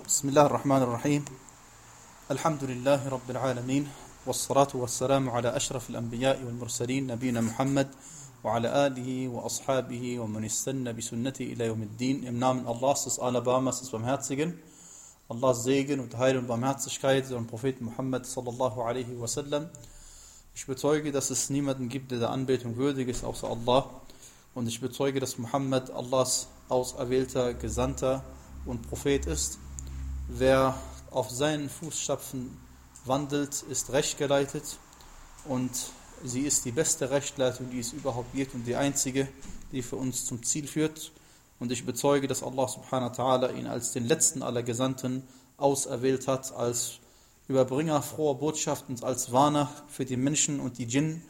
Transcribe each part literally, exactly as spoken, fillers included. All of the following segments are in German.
بسم الله الرحمن الرحيم الحمد لله رب العالمين والصلاة والسلام على أشرف الأنبياء والمرسلين نبينا محمد وعلى آله وأصحابه ومن استنى بسنته إلى يوم الدين. Im Namen Allahs, des Allerbarmers, des Barmherzigen, Allahs Segen und Heil und Barmherzigkeit und Prophet Muhammad sallallahu alaihi wasallam. Ich bezeuge, dass es niemanden gibt, der der Anbetung würdig ist, außer Allah. Und ich bezeuge, dass Muhammad Allahs auserwählter, Gesandter und Prophet ist. Wer auf seinen Fußstapfen wandelt, ist rechtgeleitet, und sie ist die beste Rechtleitung, die es überhaupt gibt, und die einzige, die für uns zum Ziel führt. Und ich bezeuge, dass Allah subhanahu wa ta'ala ihn als den letzten aller Gesandten auserwählt hat, als Überbringer froher Botschaft und als Warner für die Menschen und die Djinn,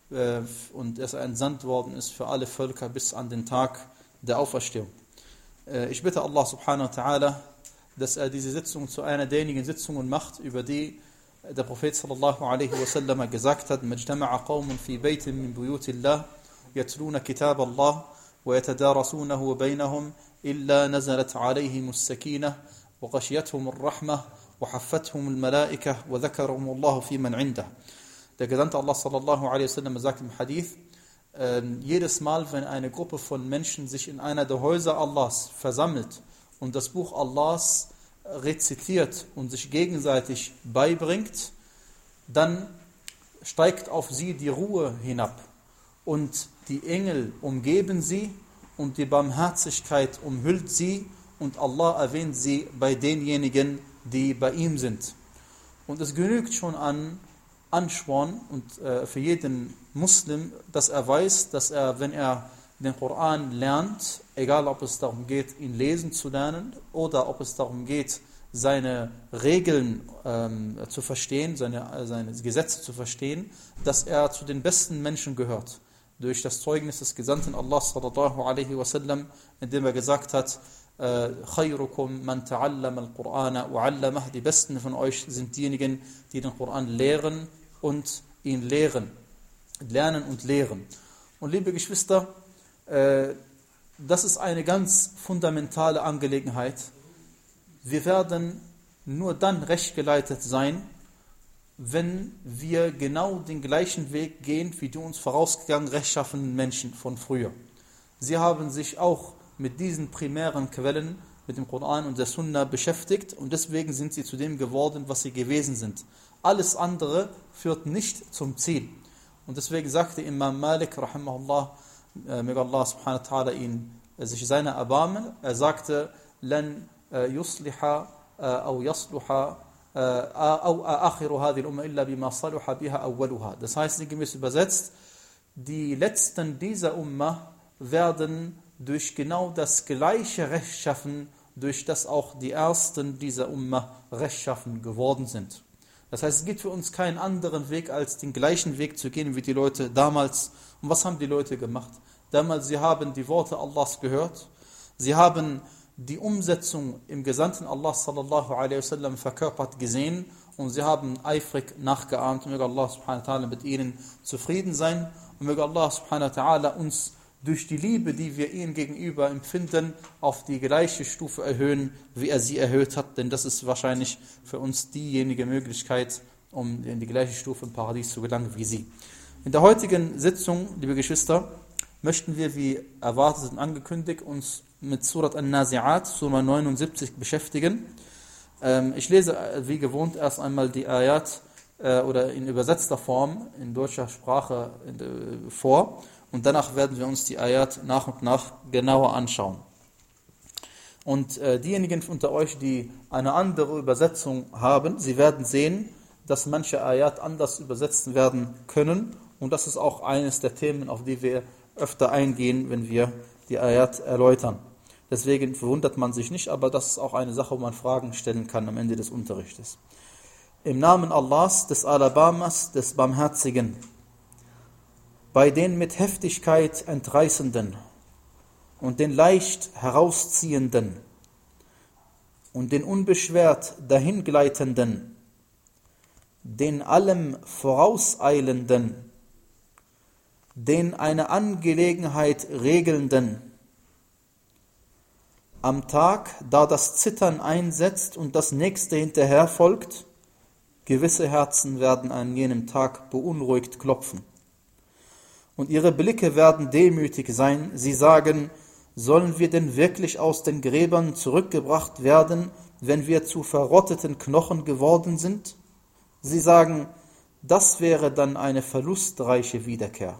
und dass er entsandt worden ist für alle Völker bis an den Tag der Auferstehung. Ich bitte Allah subhanahu wa ta'ala, dass er diese Sitzung zu einer derjenigen Sitzungen macht, über die der Prophet sallallahu alaihi wasallam gesagt hat: Majtama'a qawmun fi baytin min buyutillah yatluna kitab Allah wa yatadarasunahu bainahum illa nazalat alayhim as-sakinah wa ghashiyatuhum ar-rahmah wa haffathum al-malaikah wa dhakarahum Allah fi man 'indah. Der Gesandte Allah sallallahu alaihi wasallam sagt im Hadith: äh, jedes Mal, wenn eine Gruppe von Menschen sich in einer der Häuser Allahs versammelt und das Buch Allahs rezitiert und sich gegenseitig beibringt, dann steigt auf sie die Ruhe hinab und die Engel umgeben sie und die Barmherzigkeit umhüllt sie und Allah erwähnt sie bei denjenigen, die bei ihm sind. Und es genügt schon an Ansporn und äh, für jeden Muslim, dass er weiß, dass er, wenn er den Koran lernt, egal ob es darum geht, ihn lesen zu lernen oder ob es darum geht, seine Regeln ähm, zu verstehen, seine, seine Gesetze zu verstehen, dass er zu den besten Menschen gehört. Durch das Zeugnis des Gesandten Allah sallallahu alaihi wasallam, indem er gesagt hat: Khayrukum man ta'allama al-Qur'ana wa 'allamah. Die besten von euch sind diejenigen, die den Koran lehren und ihn lehren. Lernen und lehren. Und liebe Geschwister, das ist eine ganz fundamentale Angelegenheit. Wir werden nur dann rechtgeleitet sein, wenn wir genau den gleichen Weg gehen, wie die uns vorausgegangenen rechtschaffenen Menschen von früher. Sie haben sich auch mit diesen primären Quellen, mit dem Koran und der Sunna beschäftigt, und deswegen sind sie zu dem geworden, was sie gewesen sind. Alles andere führt nicht zum Ziel. Und deswegen sagte Imam Malik rahimahullah, möge Allah subhanahu wa ta'ala ihn sich seiner erbarmen, er sagte: Lan yusliha aw yasluha aw akhiru hadhihi al-umma illa bima salaha biha awwaluha. Das heißt, sinngemäß übersetzt, die Letzten dieser Umma werden durch genau das gleiche Rechtschaffen, durch das auch die Ersten dieser Umma rechtschaffen geworden sind. Das heißt, es gibt für uns keinen anderen Weg, als den gleichen Weg zu gehen wie die Leute damals. Und was haben die Leute gemacht? Damals, sie haben die Worte Allahs gehört, sie haben die Umsetzung im Gesandten Allah sallallahu alaihi wasallam verkörpert gesehen, und sie haben eifrig nachgeahmt. Möge Allah subhanahu wa ta'ala mit ihnen zufrieden sein, und möge Allah subhanahu wa ta'ala uns durch die Liebe, die wir ihnen gegenüber empfinden, auf die gleiche Stufe erhöhen, wie er sie erhöht hat, denn das ist wahrscheinlich für uns diejenige Möglichkeit, um in die gleiche Stufe im Paradies zu gelangen wie sie. In der heutigen Sitzung, liebe Geschwister, möchten wir, wie erwartet und angekündigt, uns mit Surat An-Nazi'at, Surah neunundsiebzig, beschäftigen. Ich lese wie gewohnt erst einmal die Ayat oder in übersetzter Form in deutscher Sprache vor, und danach werden wir uns die Ayat nach und nach genauer anschauen. Und diejenigen unter euch, die eine andere Übersetzung haben, sie werden sehen, dass manche Ayat anders übersetzt werden können, und das ist auch eines der Themen, auf die wir öfter eingehen, wenn wir die Ayat erläutern. Deswegen verwundert man sich nicht, aber das ist auch eine Sache, wo man Fragen stellen kann am Ende des Unterrichtes. Im Namen Allahs, des Alabamas, des Barmherzigen, bei den mit Heftigkeit Entreißenden und den leicht Herausziehenden und den unbeschwert Dahingleitenden, den allem Vorauseilenden, den eine Angelegenheit Regelnden, am Tag, da das Zittern einsetzt und das nächste hinterher folgt, gewisse Herzen werden an jenem Tag beunruhigt klopfen. Und ihre Blicke werden demütig sein. Sie sagen, sollen wir denn wirklich aus den Gräbern zurückgebracht werden, wenn wir zu verrotteten Knochen geworden sind? Sie sagen, das wäre dann eine verlustreiche Wiederkehr.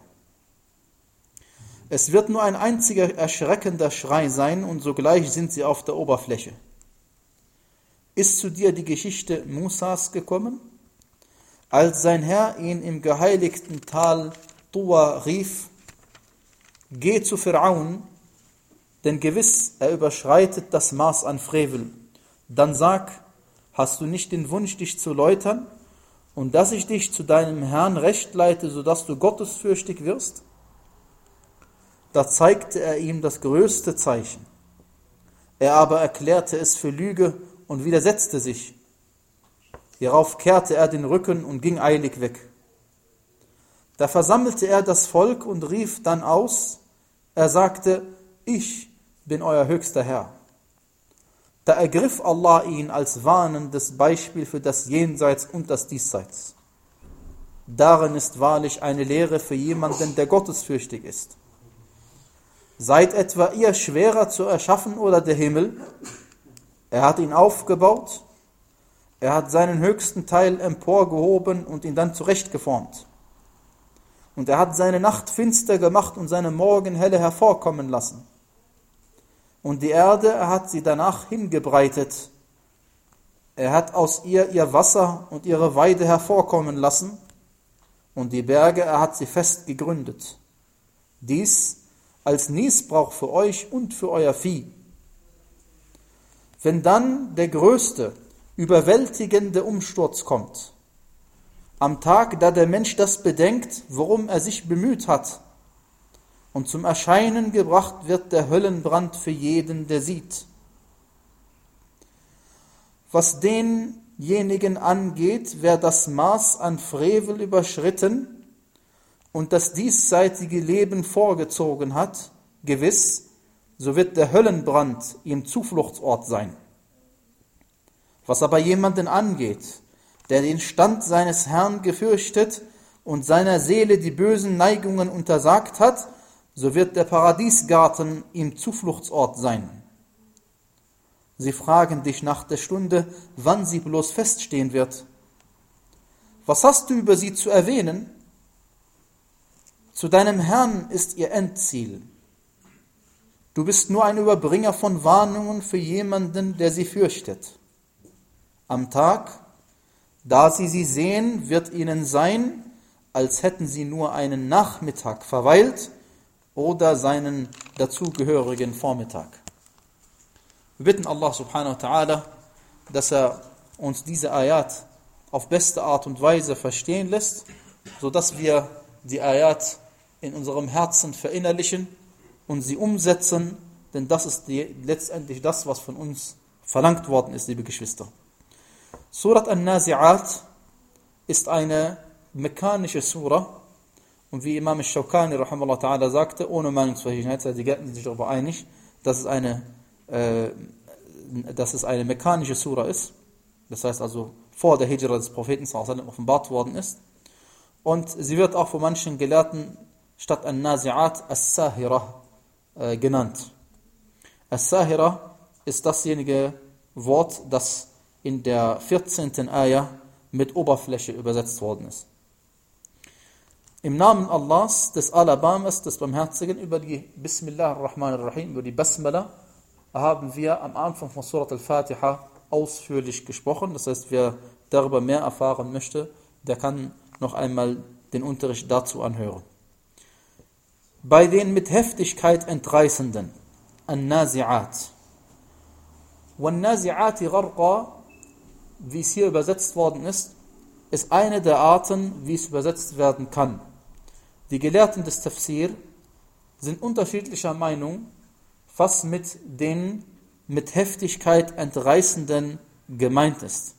Es wird nur ein einziger erschreckender Schrei sein und sogleich sind sie auf der Oberfläche. Ist zu dir die Geschichte Musas gekommen? Als sein Herr ihn im geheiligten Tal Tuwa rief, geh zu Pharaon, denn gewiss, er überschreitet das Maß an Frevel. Dann sag, hast du nicht den Wunsch, dich zu läutern und dass ich dich zu deinem Herrn recht leite, sodass du gottesfürchtig wirst? Da zeigte er ihm das größte Zeichen. Er aber erklärte es für Lüge und widersetzte sich. Hierauf kehrte er den Rücken und ging eilig weg. Da versammelte er das Volk und rief dann aus, er sagte, ich bin euer höchster Herr. Da ergriff Allah ihn als warnendes Beispiel für das Jenseits und das Diesseits. Darin ist wahrlich eine Lehre für jemanden, der gottesfürchtig ist. Seid etwa ihr schwerer zu erschaffen oder der Himmel? Er hat ihn aufgebaut, er hat seinen höchsten Teil emporgehoben und ihn dann zurechtgeformt. Und er hat seine Nacht finster gemacht und seine Morgenhelle hervorkommen lassen. Und die Erde, er hat sie danach hingebreitet. Er hat aus ihr ihr Wasser und ihre Weide hervorkommen lassen. Und die Berge, er hat sie fest gegründet. Dies als Nießbrauch für euch und für euer Vieh. Wenn dann der größte, überwältigende Umsturz kommt, am Tag, da der Mensch das bedenkt, worum er sich bemüht hat, und zum Erscheinen gebracht wird der Höllenbrand für jeden, der sieht. Was denjenigen angeht, wer das Maß an Frevel überschritten und das diesseitige Leben vorgezogen hat, gewiss, so wird der Höllenbrand ihm Zufluchtsort sein. Was aber jemanden angeht, der den Stand seines Herrn gefürchtet und seiner Seele die bösen Neigungen untersagt hat, so wird der Paradiesgarten ihm Zufluchtsort sein. Sie fragen dich nach der Stunde, wann sie bloß feststehen wird. Was hast du über sie zu erwähnen? Zu deinem Herrn ist ihr Endziel. Du bist nur ein Überbringer von Warnungen für jemanden, der sie fürchtet. Am Tag, da sie sie sehen, wird ihnen sein, als hätten sie nur einen Nachmittag verweilt oder seinen dazugehörigen Vormittag. Wir bitten Allah subhanahu wa ta'ala, dass er uns diese Ayat auf beste Art und Weise verstehen lässt, sodass wir die Ayat in unserem Herzen verinnerlichen und sie umsetzen, denn das ist die, letztendlich das, was von uns verlangt worden ist, liebe Geschwister. Surat An-Nazi'at ist eine mekkanische Surah und wie Imam al-Shawkani rahimahullah ta'ala sagte, ohne Meinungsverschiedenheit, die Gelehrten sind sich darüber einig, dass es eine, äh, dass es eine mekkanische Surah ist, das heißt also vor der Hijra des Propheten sallallahu alaihi wasallam offenbart worden ist, und sie wird auch von manchen Gelehrten statt An-Nazi'at As-Sahira äh, genannt. As-Sahira ist dasjenige Wort, das in der vierzehnten Ayah mit Oberfläche übersetzt worden ist. Im Namen Allahs, des Alabamas, des Barmherzigen, über die Bismillah ar-Rahman ar-Rahim, über die Basmala, haben wir am Anfang von Surat al-Fatiha ausführlich gesprochen. Das heißt, wer darüber mehr erfahren möchte, der kann noch einmal den Unterricht dazu anhören. Bei den mit Heftigkeit Entreißenden, An-Nazi'at. Wan-Nazi'ati gharqa, wie es hier übersetzt worden ist, ist eine der Arten, wie es übersetzt werden kann. Die Gelehrten des Tafsir sind unterschiedlicher Meinung, was mit den mit Heftigkeit Entreißenden gemeint ist.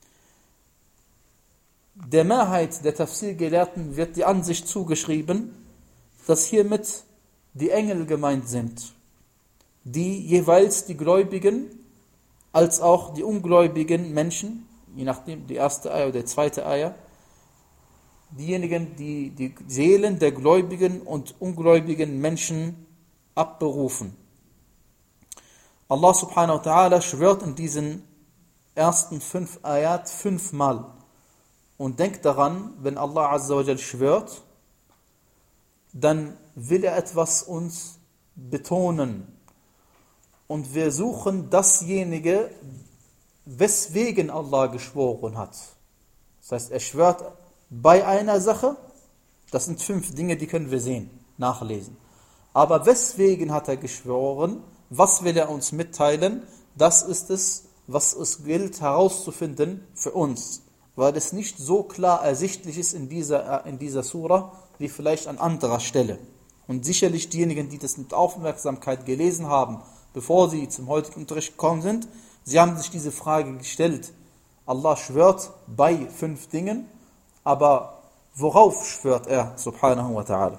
Der Mehrheit der Tafsir-Gelehrten wird die Ansicht zugeschrieben, dass hiermit die Engel gemeint sind, die jeweils die Gläubigen als auch die ungläubigen Menschen, je nachdem die erste Eier oder die zweite Eier, diejenigen, die die Seelen der gläubigen und ungläubigen Menschen abberufen. Allah subhanahu wa ta'ala schwört in diesen ersten fünf Ayat fünfmal. Und denkt daran, wenn Allah azza wa jal schwört, dann will er etwas uns betonen. Und wir suchen dasjenige, weswegen Allah geschworen hat. Das heißt, er schwört bei einer Sache, das sind fünf Dinge, die können wir sehen, nachlesen. Aber weswegen hat er geschworen? Was will er uns mitteilen? Das ist es, was es gilt herauszufinden für uns. Weil es nicht so klar ersichtlich ist in dieser, in dieser Surah, wie vielleicht an anderer Stelle. Und sicherlich diejenigen, die das mit Aufmerksamkeit gelesen haben, bevor sie zum heutigen Unterricht gekommen sind, sie haben sich diese Frage gestellt. Allah schwört bei fünf Dingen, aber worauf schwört er, subhanahu wa ta'ala?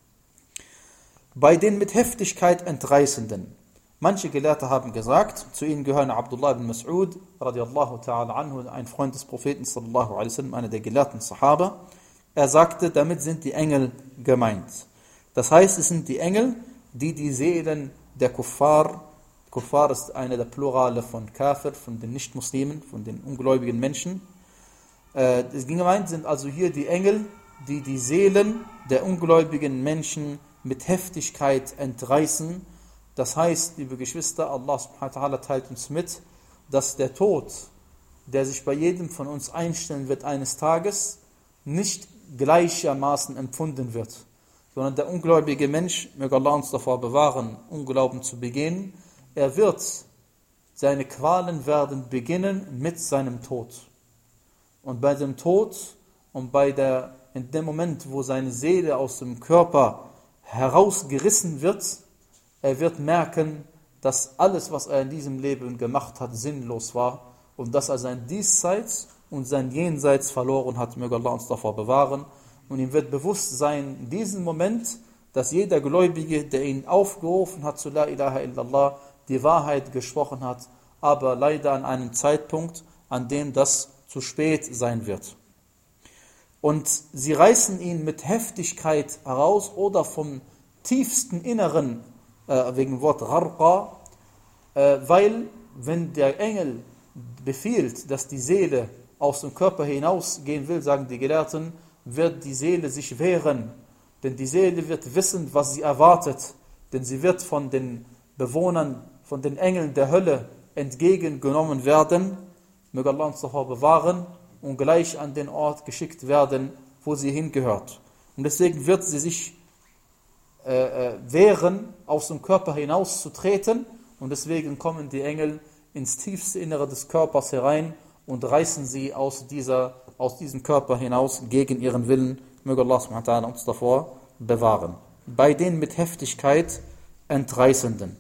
Bei den mit Heftigkeit Entreißenden. Manche Gelehrte haben gesagt, zu ihnen gehören Abdullah ibn Mas'ud, radiallahu ta'ala anhu, ein Freund des Propheten, sallallahu alaihi wasallam, einer der gelehrten Sahaba. Er sagte, damit sind die Engel gemeint. Das heißt, es sind die Engel, die die Seelen der Kuffar, Kuffar ist eine der Plurale von Kafir, von den Nichtmuslimen, von den ungläubigen Menschen. Äh, gemeint sind also hier die Engel, die die Seelen der ungläubigen Menschen mit Heftigkeit entreißen. Das heißt, liebe Geschwister, Allah subhanahu wa ta'ala teilt uns mit, dass der Tod, der sich bei jedem von uns einstellen wird eines Tages, nicht gleichermaßen empfunden wird, sondern der ungläubige Mensch, möge Allah uns davor bewahren, Unglauben zu begehen, er wird, seine Qualen werden beginnen mit seinem Tod. Und bei dem Tod und bei der, in dem Moment, wo seine Seele aus dem Körper herausgerissen wird, er wird merken, dass alles, was er in diesem Leben gemacht hat, sinnlos war und dass er sein Diesseits und sein Jenseits verloren hat. Möge Allah uns davor bewahren. Und ihm wird bewusst sein, in diesem Moment, dass jeder Gläubige, der ihn aufgerufen hat zu La ilaha illallah, die Wahrheit gesprochen hat, aber leider an einem Zeitpunkt, an dem das zu spät sein wird. Und sie reißen ihn mit Heftigkeit heraus oder vom tiefsten Inneren, äh, wegen dem Wort Gharqa, äh, weil wenn der Engel befiehlt, dass die Seele aus dem Körper hinausgehen will, sagen die Gelehrten, wird die Seele sich wehren. Denn die Seele wird wissen, was sie erwartet. Denn sie wird von den Bewohnern, von den Engeln der Hölle entgegengenommen werden. Möge Allah uns davor bewahren und gleich an den Ort geschickt werden, wo sie hingehört. Und deswegen wird sie sich äh, wehren, aus dem Körper hinauszutreten. Und deswegen kommen die Engel ins tiefste Innere des Körpers herein und reißen sie aus, dieser, aus diesem Körper hinaus gegen ihren Willen. Möge Allah subhanahu wa ta'ala uns davor bewahren. Bei den mit Heftigkeit Entreißenden.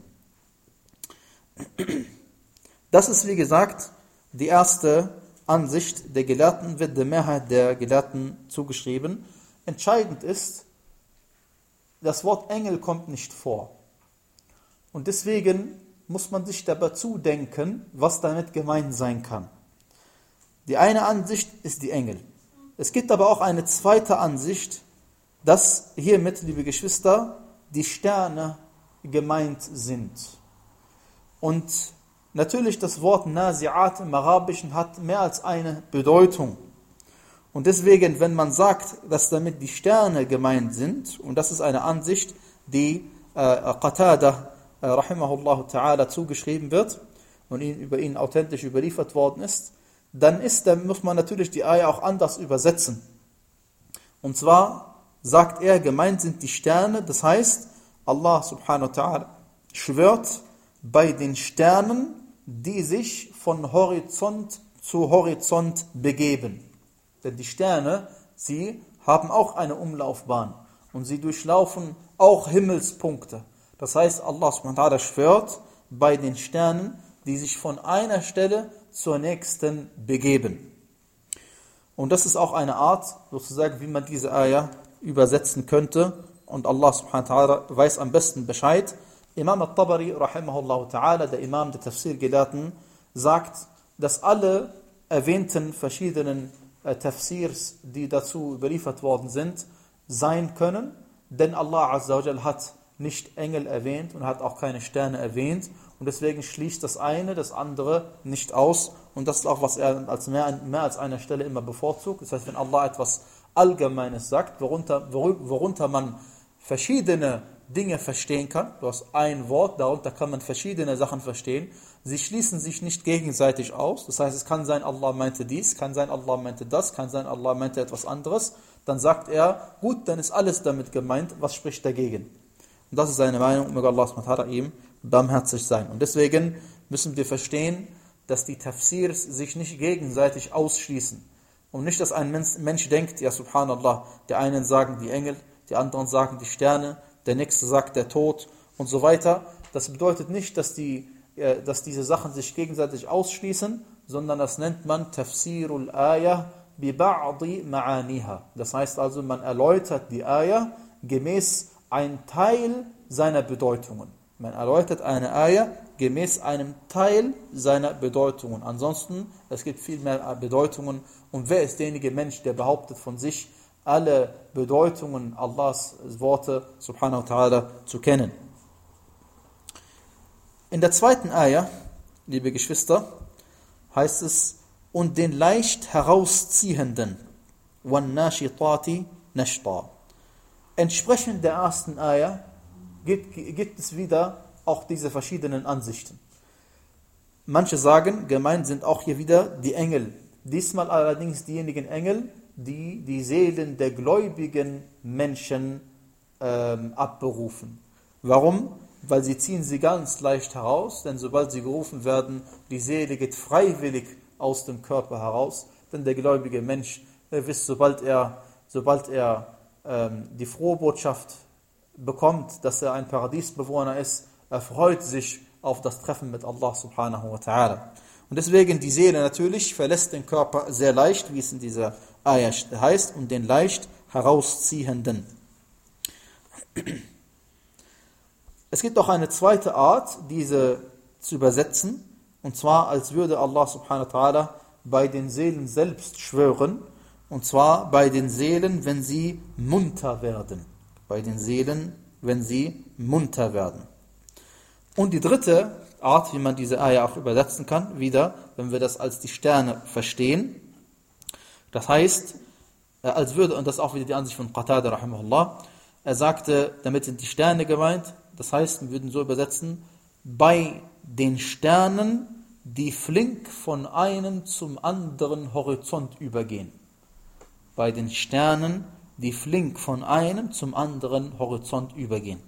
Das ist, wie gesagt, die erste Ansicht der Gelehrten, wird der Mehrheit der Gelehrten zugeschrieben. Entscheidend ist, das Wort Engel kommt nicht vor. Und deswegen muss man sich dabei zudenken, was damit gemeint sein kann. Die eine Ansicht ist die Engel. Es gibt aber auch eine zweite Ansicht, dass hiermit, liebe Geschwister, die Sterne gemeint sind. Und natürlich das Wort Nazi'at im Arabischen hat mehr als eine Bedeutung. Und deswegen, wenn man sagt, dass damit die Sterne gemeint sind, und das ist eine Ansicht, die äh, Qatada äh, rahimahullah ta'ala zugeschrieben wird und ihn, über ihn authentisch überliefert worden ist, dann ist, dann muss man natürlich die Ayah auch anders übersetzen. Und zwar sagt er, gemeint sind die Sterne, das heißt, Allah subhanahu wa ta'ala schwört bei den Sternen, die sich von Horizont zu Horizont begeben. Denn die Sterne, sie haben auch eine Umlaufbahn und sie durchlaufen auch Himmelspunkte. Das heißt, Allah subhanahu wa ta'ala schwört bei den Sternen, die sich von einer Stelle zur nächsten begeben. Und das ist auch eine Art, sozusagen, wie man diese Ayah übersetzen könnte. Und Allah subhanahu wa ta'ala weiß am besten Bescheid. Imam al-Tabari, rahimahullah ta'ala, der Imam der Tafsir-Gelehrten, sagt, dass alle erwähnten verschiedenen äh, Tafsirs, die dazu überliefert worden sind, sein können, denn Allah Azza wa Jal hat nicht Engel erwähnt und hat auch keine Sterne erwähnt und deswegen schließt das eine das andere nicht aus und das ist auch, was er als mehr, mehr als einer Stelle immer bevorzugt. Das heißt, wenn Allah etwas Allgemeines sagt, worunter, worunter man verschiedene Dinge verstehen kann, du hast ein Wort, darunter kann man verschiedene Sachen verstehen, sie schließen sich nicht gegenseitig aus, das heißt, es kann sein, Allah meinte dies, kann sein, Allah meinte das, kann sein, Allah meinte etwas anderes, dann sagt er, gut, dann ist alles damit gemeint, was spricht dagegen? Und das ist seine Meinung, möge Allah subhanahu wa ta'ala ihm barmherzig sein. Und deswegen müssen wir verstehen, dass die Tafsirs sich nicht gegenseitig ausschließen. Und nicht, dass ein Mensch, Mensch denkt, ja subhanallah, die einen sagen die Engel, die anderen sagen die Sterne, der nächste sagt der Tod und so weiter. Das bedeutet nicht, dass, die, äh, dass diese Sachen sich gegenseitig ausschließen, sondern das nennt man Tafsirul Ayah bi ba'di ma'aniha. Das heißt also, man erläutert die Ayah gemäß ein Teil seiner Bedeutungen. Man erläutert eine Ayah gemäß einem Teil seiner Bedeutungen. Ansonsten, es gibt viel mehr Bedeutungen. Und wer ist derjenige Mensch, der behauptet von sich, alle Bedeutungen Allahs Worte, subhanahu wa ta'ala, zu kennen? In der zweiten Ayah, liebe Geschwister, heißt es, und den leicht herausziehenden, وَالنَّاشِطَاتِ نَشْطًا. Entsprechend der ersten Ayah gibt, gibt es wieder auch diese verschiedenen Ansichten. Manche sagen, gemeint sind auch hier wieder die Engel. Diesmal allerdings diejenigen Engel, die die Seelen der gläubigen Menschen ähm, abberufen. Warum? Weil sie ziehen sie ganz leicht heraus, denn sobald sie gerufen werden, die Seele geht freiwillig aus dem Körper heraus. Denn der gläubige Mensch, ihr wisst, sobald er, sobald er ähm, die frohe Botschaft bekommt, dass er ein Paradiesbewohner ist, er freut sich auf das Treffen mit Allah subhanahu wa ta'ala. Und deswegen die Seele natürlich verlässt den Körper sehr leicht, wie es in dieser Ayah heißt, und den leicht herausziehenden. Es gibt auch eine zweite Art, diese zu übersetzen, und zwar als würde Allah subhanahu wa ta'ala bei den Seelen selbst schwören, und zwar bei den Seelen, wenn sie munter werden. Bei den Seelen, wenn sie munter werden. Und die dritte Art, wie man diese Ayah auch übersetzen kann, wieder, wenn wir das als die Sterne verstehen, das heißt, als würde, und das ist auch wieder die Ansicht von Qatada rahimahullah, er sagte, damit sind die Sterne gemeint, das heißt, wir würden so übersetzen, bei den Sternen, die flink von einem zum anderen Horizont übergehen. Bei den Sternen, die flink von einem zum anderen Horizont übergehen.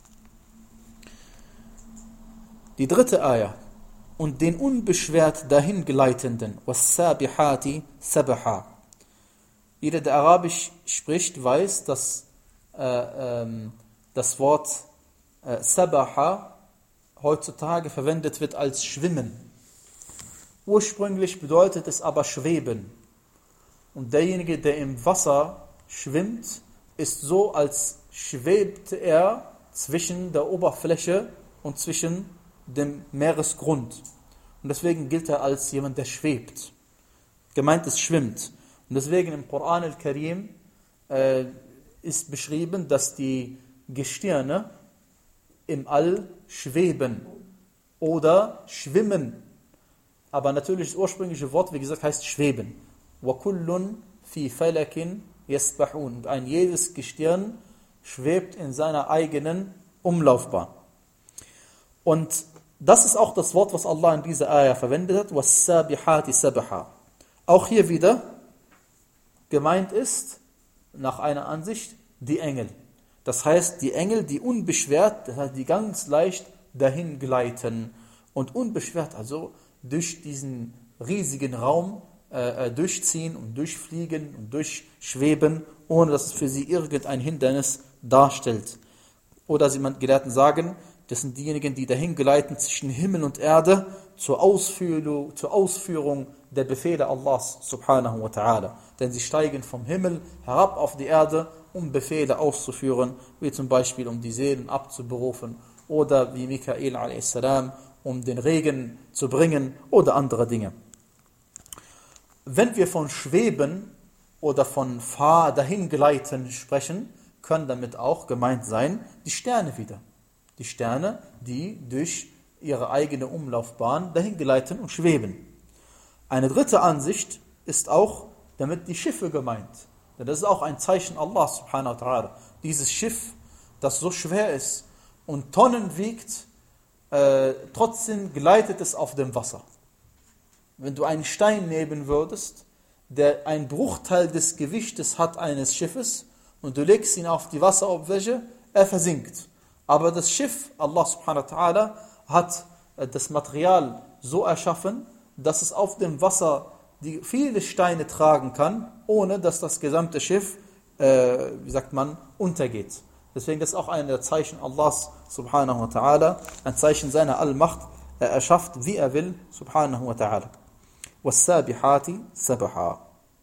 Die dritte Ayah, und den unbeschwert dahingleitenden, was-sabihati sabaha. Jeder, der Arabisch spricht, weiß, dass äh, ähm, das Wort äh, sabaha heutzutage verwendet wird als schwimmen. Ursprünglich bedeutet es aber schweben. Und derjenige, der im Wasser schwimmt, ist so, als schwebt er zwischen der Oberfläche und zwischen dem Meeresgrund. Und deswegen gilt er als jemand, der schwebt. Gemeint ist schwimmt. Und deswegen im Koran al-Karim äh, ist beschrieben, dass die Gestirne im All schweben oder schwimmen. Aber natürlich das ursprüngliche Wort, wie gesagt, heißt schweben. وَكُلٌّ فِي فَلَكٍ يَسْبَحُونَ. Und ein jedes Gestirn schwebt in seiner eigenen Umlaufbahn. Und das ist auch das Wort, was Allah in dieser Ayah verwendet hat, was-sabihati sabaha. Auch hier wieder gemeint ist, nach einer Ansicht, die Engel. Das heißt, die Engel, die unbeschwert, das heißt, die ganz leicht dahin gleiten und unbeschwert, also durch diesen riesigen Raum äh, durchziehen und durchfliegen und durchschweben, ohne dass es für sie irgendein Hindernis darstellt. Oder sie Gelehrten sagen, das sind diejenigen, die dahin gleiten zwischen Himmel und Erde zur Ausführung, zur Ausführung der Befehle Allahs subhanahu wa ta'ala. Denn sie steigen vom Himmel herab auf die Erde, um Befehle auszuführen, wie zum Beispiel um die Seelen abzuberufen oder wie Mikael a s, um den Regen zu bringen oder andere Dinge. Wenn wir von Schweben oder von Fahr dahingleiten sprechen, können damit auch gemeint sein die Sterne wieder. Die Sterne, die durch ihre eigene Umlaufbahn dahingleiten und schweben. Eine dritte Ansicht ist auch damit die Schiffe gemeint. Denn das ist auch ein Zeichen Allah subhanahu wa ta'ala. Dieses Schiff, das so schwer ist und Tonnen wiegt, äh, trotzdem gleitet es auf dem Wasser. Wenn du einen Stein nehmen würdest, der einen Bruchteil des Gewichtes hat eines Schiffes und du legst ihn auf die Wasseroberfläche, er versinkt. Aber das Schiff, Allah subhanahu wa ta'ala, hat äh, das Material so erschaffen, dass es auf dem Wasser die viele Steine tragen kann, ohne dass das gesamte Schiff, äh, wie sagt man, untergeht. Deswegen ist auch ein der Zeichen Allahs subhanahu wa ta'ala, ein Zeichen seiner Allmacht. Er erschafft, wie er will, subhanahu wa ta'ala. وَالسَّابِحَاتِ سَبْحًا.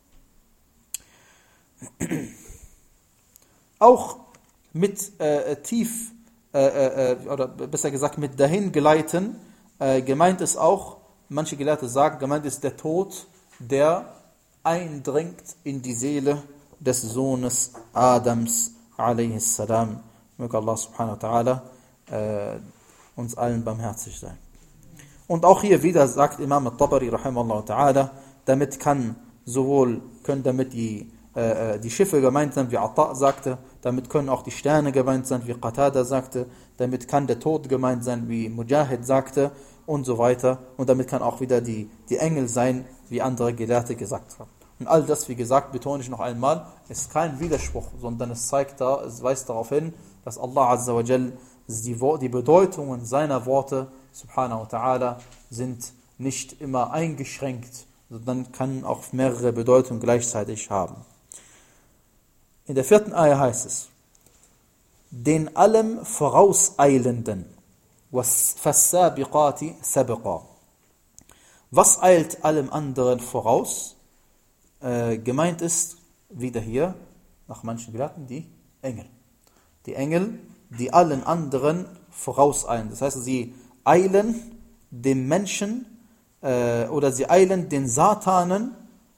Auch mit äh, tief, äh, äh, oder besser gesagt mit dahin geleiten, äh, gemeint ist auch, manche Gelehrte sagen, gemeint ist der Tod, der eindringt in die Seele des Sohnes Adams, a.s. Möge Allah subhanahu wa ta'ala äh, uns allen barmherzig sein. Und auch hier wieder sagt Imam al-Tabari, rahimahullah ta'ala, damit kann sowohl, können damit die, äh, die Schiffe gemeint sein, wie Atta sagte, damit können auch die Sterne gemeint sein, wie Qatada sagte, damit kann der Tod gemeint sein, wie Mujahid sagte, und so weiter. Und damit kann auch wieder die, die Engel sein, wie andere Gelehrte gesagt haben. Und all das, wie gesagt, betone ich noch einmal, ist kein Widerspruch, sondern es zeigt da, es weist darauf hin, dass Allah Azza wa Jal die, die Bedeutungen seiner Worte, subhanahu wa ta'ala, sind nicht immer eingeschränkt, sondern kann auch mehrere Bedeutungen gleichzeitig haben. In der vierten Ayah heißt es, den allem Vorauseilenden, وَالسَّابِقَاتِ سَبْقًا. Was eilt allem anderen voraus? Äh, gemeint ist, wieder hier, nach manchen Gelehrten, die Engel. Die Engel, die allen anderen vorauseilen. Das heißt, sie eilen dem Menschen äh, oder sie eilen den Satanen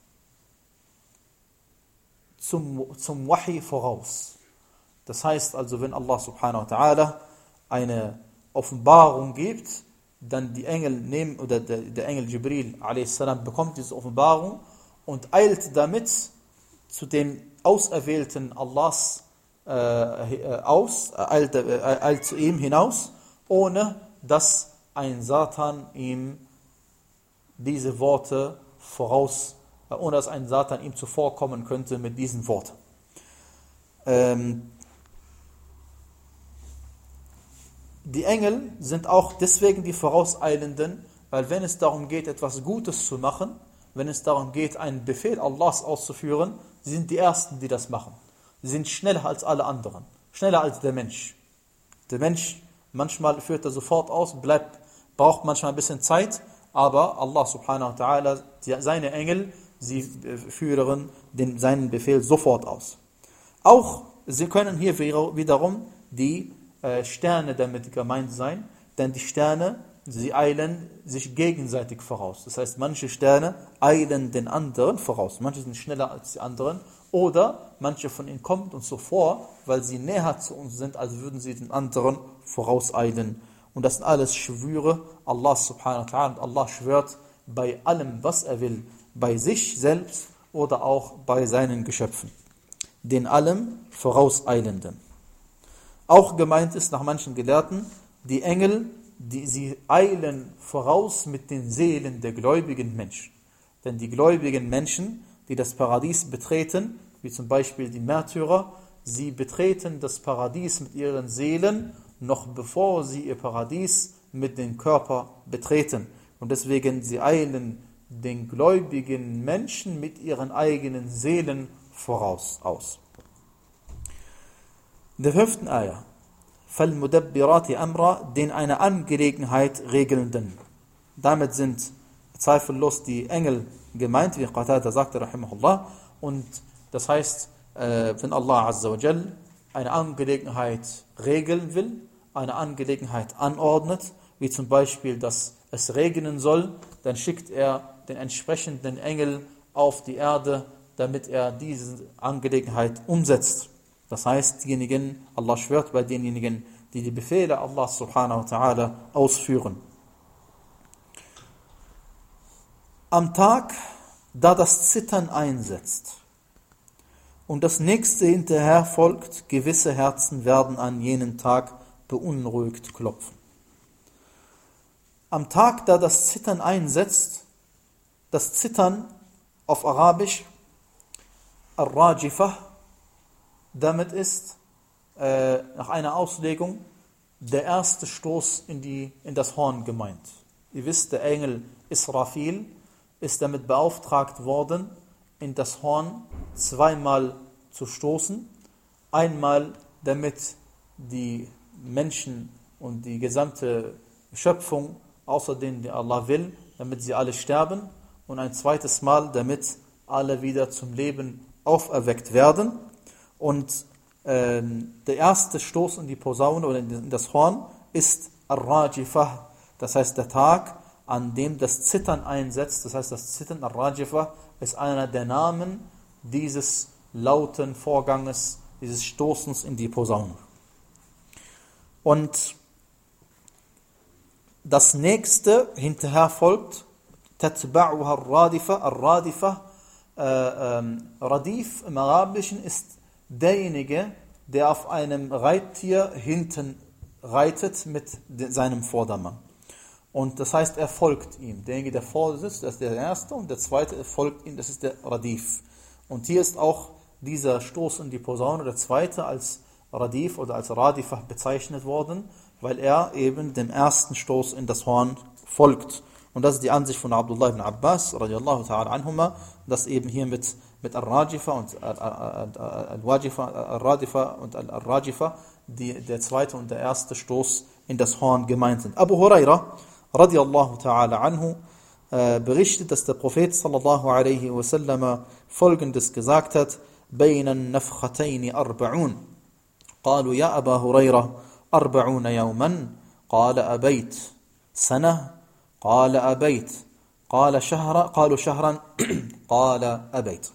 zum, zum Wahi voraus. Das heißt also, wenn Allah subhanahu wa ta'ala eine Offenbarung gibt, dann die Engel nehmen, oder der, der Engel Jibril a s bekommt diese Offenbarung und eilt damit zu den Auserwählten Allahs äh, aus, eilt, äh, eilt zu ihm hinaus, ohne dass ein Satan ihm diese Worte voraus, äh, ohne dass ein Satan ihm zuvorkommen könnte mit diesen Worten. Ähm, Die Engel sind auch deswegen die Vorauseilenden, weil wenn es darum geht, etwas Gutes zu machen, wenn es darum geht, einen Befehl Allahs auszuführen, sie sind die Ersten, die das machen. Sie sind schneller als alle anderen, schneller als der Mensch. Der Mensch, manchmal führt er sofort aus, bleibt, braucht manchmal ein bisschen Zeit, aber Allah subhanahu wa ta'ala, seine Engel, sie führen den, seinen Befehl sofort aus. Auch, sie können hier wiederum die Sterne damit gemeint sein, denn die Sterne, sie eilen sich gegenseitig voraus. Das heißt, manche Sterne eilen den anderen voraus. Manche sind schneller als die anderen oder manche von ihnen kommen uns so vor, weil sie näher zu uns sind, als würden sie den anderen vorauseilen. Und das sind alles Schwüre Allah subhanahu wa ta'ala. Und Allah schwört bei allem, was er will, bei sich selbst oder auch bei seinen Geschöpfen. Den allem Vorauseilenden. Auch gemeint ist nach manchen Gelehrten, die Engel, die sie eilen voraus mit den Seelen der gläubigen Menschen. Denn die gläubigen Menschen, die das Paradies betreten, wie zum Beispiel die Märtyrer, sie betreten das Paradies mit ihren Seelen, noch bevor sie ihr Paradies mit dem Körper betreten. Und deswegen, sie eilen den gläubigen Menschen mit ihren eigenen Seelen voraus aus. In der fünften Ayah, فَالْمُدَبِّرَاتِ أَمْرًا, den eine Angelegenheit regelnden. Damit sind zweifellos die Engel gemeint, wie Qatada sagte, rahimahullah. Und das heißt, wenn Allah Azza wa Jal eine Angelegenheit regeln will, eine Angelegenheit anordnet, wie zum Beispiel, dass es regnen soll, dann schickt er den entsprechenden Engel auf die Erde, damit er diese Angelegenheit umsetzt. Das heißt, diejenigen, Allah schwört bei denjenigen, die die Befehle Allah subhanahu wa ta'ala ausführen. Am Tag, da das Zittern einsetzt und das nächste hinterher folgt, gewisse Herzen werden an jenen Tag beunruhigt klopfen. Am Tag, da das Zittern einsetzt, das Zittern auf Arabisch, Ar-Rajifah, damit ist äh, nach einer Auslegung der erste Stoß in, die, in das Horn gemeint. Ihr wisst, der Engel Israfil ist damit beauftragt worden, in das Horn zweimal zu stoßen. Einmal, damit die Menschen und die gesamte Schöpfung, außer denen die Allah will, damit sie alle sterben. Und ein zweites Mal, damit alle wieder zum Leben auferweckt werden. Und äh, der erste Stoß in die Posaune oder in das Horn ist Ar-Rajifah. Das heißt, der Tag, an dem das Zittern einsetzt. Das heißt, das Zittern, Ar-Rajifah, ist einer der Namen dieses lauten Vorganges, dieses Stoßens in die Posaune. Und das nächste hinterher folgt, Tatba'uha Ar-Radifa. Ar-Radifa, äh, ähm, Radif im Arabischen ist derjenige, der auf einem Reittier hinten reitet mit de, seinem Vordermann. Und das heißt, er folgt ihm. Derjenige, der vorne sitzt, das ist der erste, und der zweite folgt ihm, das ist der Radif. Und hier ist auch dieser Stoß in die Posaune, der zweite, als Radif oder als Radifah bezeichnet worden, weil er eben dem ersten Stoß in das Horn folgt. Und das ist die Ansicht von Abdullah ibn Abbas, radiallahu ta'ala anhuma, dass eben hier mit, mit Al-Rajifa und Al-Wajifa, Al-Radifa und Al-Rajifa die, der zweite und der erste Stoß in das Horn gemeint sind. Abu Huraira, radiallahu ta'ala anhu, äh, berichtet, dass der Prophet sallallahu alaihi wasallam Folgendes gesagt hat: بين النفختين أربعون قالوا يا أبا هريرة أربعون يوما قال أبيت سنة قال أبيت قال شهرا قالوا شهرا قال أبيت.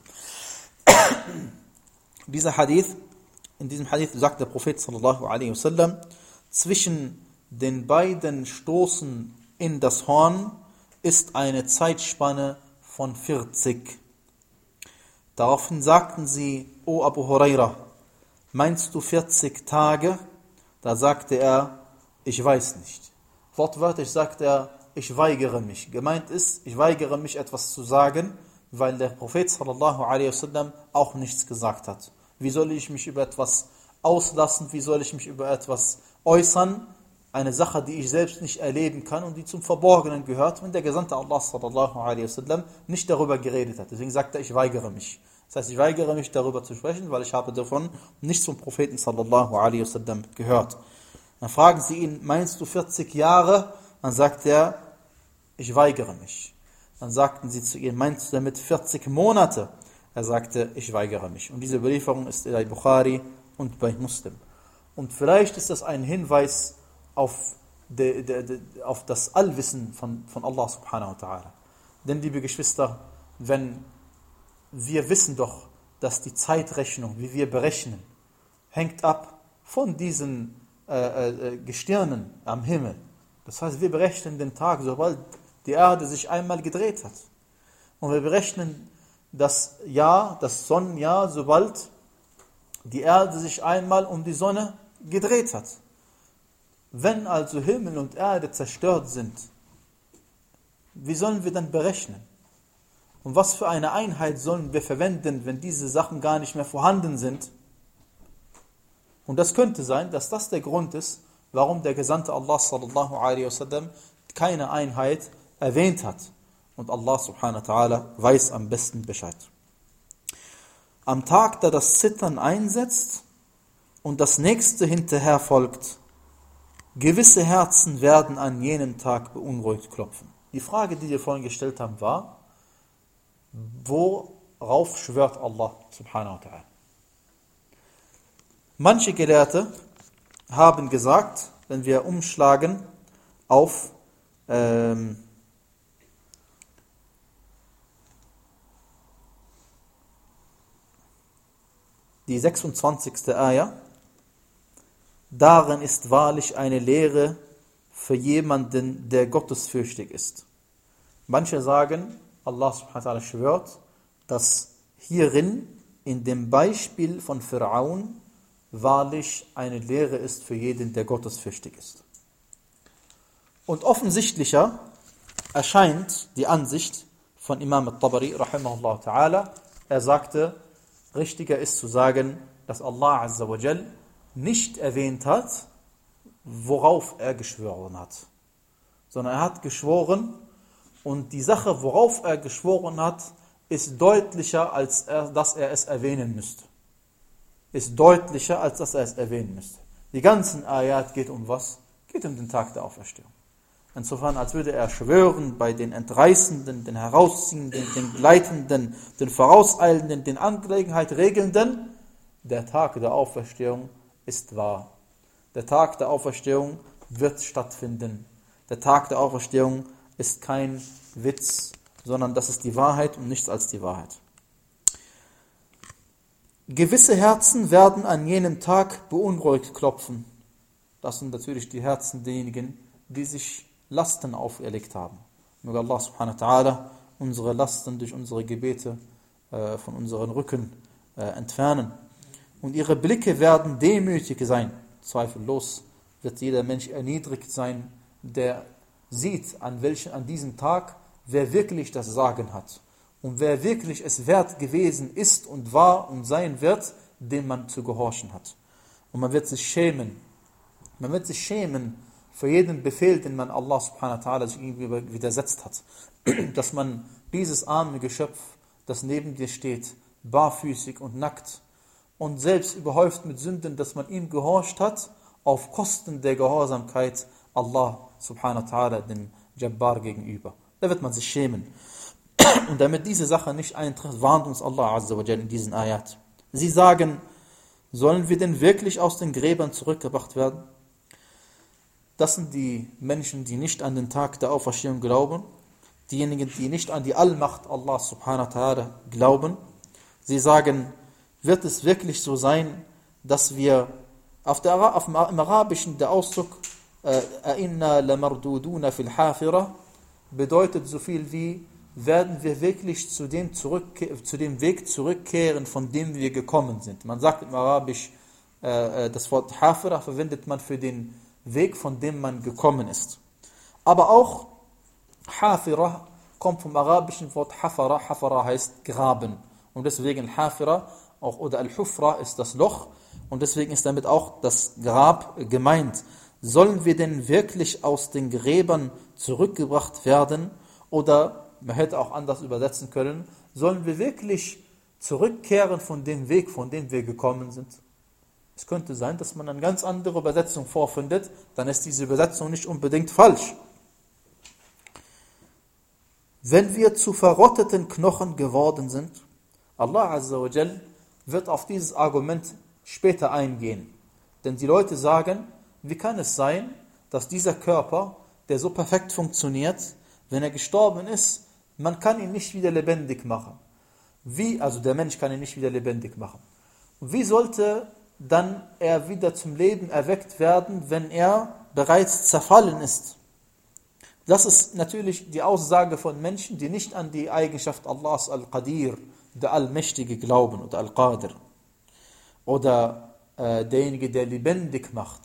Dieser Hadith, in diesem Hadith sagt der Prophet sallallahu alaihi wasallam, zwischen den beiden Stoßen in das Horn ist eine Zeitspanne von vierzig. Daraufhin sagten sie: O Abu Huraira, meinst du vierzig Tage? Da sagte er: ich weiß nicht. Wortwörtlich sagt er: ich weigere mich. Gemeint ist, ich weigere mich, etwas zu sagen, weil der Prophet sallallahu alaihi wasallam auch nichts gesagt hat. Wie soll ich mich über etwas auslassen? Wie soll ich mich über etwas äußern? Eine Sache, die ich selbst nicht erleben kann und die zum Verborgenen gehört, wenn der Gesandte Allah sallallahu alaihi wasallam nicht darüber geredet hat. Deswegen sagt er: ich weigere mich. Das heißt, ich weigere mich, darüber zu sprechen, weil ich habe davon nichts vom Propheten sallallahu alaihi wasallam gehört. Dann fragen sie ihn: meinst du vierzig Jahre? Dann sagt er: ich weigere mich. Dann sagten sie zu ihm: meinst du damit vierzig Monate? Er sagte: ich weigere mich. Und diese Überlieferung ist bei Bukhari und bei Muslim. Und vielleicht ist das ein Hinweis auf, de, de, de, auf das Allwissen von, von Allah subhanahu wa ta'ala. Denn, liebe Geschwister, wenn wir wissen doch, dass die Zeitrechnung, wie wir berechnen, hängt ab von diesen äh, äh, Gestirnen am Himmel. Das heißt, wir berechnen den Tag, sobald die Erde sich einmal gedreht hat. Und wir berechnen das Jahr, das Sonnenjahr, sobald die Erde sich einmal um die Sonne gedreht hat. Wenn also Himmel und Erde zerstört sind, wie sollen wir dann berechnen? Und was für eine Einheit sollen wir verwenden, wenn diese Sachen gar nicht mehr vorhanden sind? Und das könnte sein, dass das der Grund ist, warum der Gesandte Allah sallallahu alaihi wasallam keine Einheit erwähnt hat. Und Allah subhanahu wa ta'ala weiß am besten Bescheid. Am Tag, da das Zittern einsetzt und das nächste hinterher folgt, gewisse Herzen werden an jenem Tag beunruhigt klopfen. Die Frage, die wir vorhin gestellt haben, war: worauf schwört Allah subhanahu wa ta'ala? Manche Gelehrte haben gesagt, wenn wir umschlagen auf ähm, die sechsundzwanzigste Ayah, darin ist wahrlich eine Lehre für jemanden, der gottesfürchtig ist. Manche sagen, Allah subhanahu wa ta'ala schwört, dass hierin in dem Beispiel von Pharaon wahrlich eine Lehre ist für jeden, der gottesfürchtig ist. Und offensichtlicher erscheint die Ansicht von Imam al-Tabari, rahimahullah ta'ala. Er sagte, richtiger ist zu sagen, dass Allah azza wa jal nicht erwähnt hat, worauf er geschworen hat. Sondern er hat geschworen und die Sache, worauf er geschworen hat, ist deutlicher, als er, dass er es erwähnen müsste. Ist deutlicher, als dass er es erwähnen müsste. Die ganzen Ayat geht um was? Geht um den Tag der Auferstehung. Insofern, als würde er schwören bei den Entreißenden, den Herausziehenden, den Gleitenden, den Vorauseilenden, den Angelegenheit Regelnden, der Tag der Auferstehung ist wahr. Der Tag der Auferstehung wird stattfinden. Der Tag der Auferstehung ist kein Witz, sondern das ist die Wahrheit und nichts als die Wahrheit. Gewisse Herzen werden an jenem Tag beunruhigt klopfen. Das sind natürlich die Herzen derjenigen, die sich Lasten auferlegt haben. Möge Allah subhanahu wa ta'ala unsere Lasten durch unsere Gebete äh, von unseren Rücken äh, entfernen. Und ihre Blicke werden demütig sein. Zweifellos wird jeder Mensch erniedrigt sein, der sieht, an, welchen, an diesem Tag, wer wirklich das Sagen hat. Und wer wirklich es wert gewesen ist und war und sein wird, dem man zu gehorchen hat. Und man wird sich schämen. Man wird sich schämen für jeden Befehl, den man Allah subhanahu wa ta'ala sich irgendwie widersetzt hat. Dass man dieses arme Geschöpf, das neben dir steht, barfüßig und nackt und selbst überhäuft mit Sünden, dass man ihm gehorcht hat, auf Kosten der Gehorsamkeit Allah subhanahu wa ta'ala, dem Jabbar gegenüber. Da wird man sich schämen. Und damit diese Sache nicht eintritt, warnt uns Allah azza wa jalla in diesen Ayat. Sie sagen, sollen wir denn wirklich aus den Gräbern zurückgebracht werden? Das sind die Menschen, die nicht an den Tag der Auferstehung glauben, diejenigen, die nicht an die Allmacht Allah subhanahu wa ta'ala glauben. Sie sagen, wird es wirklich so sein, dass wir auf der, auf dem, im Arabischen der Ausdruck Inna lamarduduna fil hafira bedeutet so viel wie, werden wir wirklich zu dem, zurückke- zu dem Weg zurückkehren, von dem wir gekommen sind. Man sagt im Arabisch, äh, das Wort Hafira verwendet man für den Weg, von dem man gekommen ist. Aber auch Hafira kommt vom arabischen Wort Hafara. Hafara heißt graben. Und deswegen Hafira auch, oder Al-Hufra ist das Loch. Und deswegen ist damit auch das Grab gemeint. Sollen wir denn wirklich aus den Gräbern zurückgebracht werden? Oder, man hätte auch anders übersetzen können, sollen wir wirklich zurückkehren von dem Weg, von dem wir gekommen sind? Es könnte sein, dass man eine ganz andere Übersetzung vorfindet, dann ist diese Übersetzung nicht unbedingt falsch. Wenn wir zu verrotteten Knochen geworden sind, Allah azza wa jal wird auf dieses Argument später eingehen. Denn die Leute sagen, wie kann es sein, dass dieser Körper, der so perfekt funktioniert, wenn er gestorben ist, man kann ihn nicht wieder lebendig machen. Wie, also der Mensch kann ihn nicht wieder lebendig machen. Wie sollte dann er wieder zum Leben erweckt werden, wenn er bereits zerfallen ist? Das ist natürlich die Aussage von Menschen, die nicht an die Eigenschaft Allahs Al-Qadir, der Allmächtige, glauben oder Al-Qadir. Oder äh, derjenige, der lebendig macht.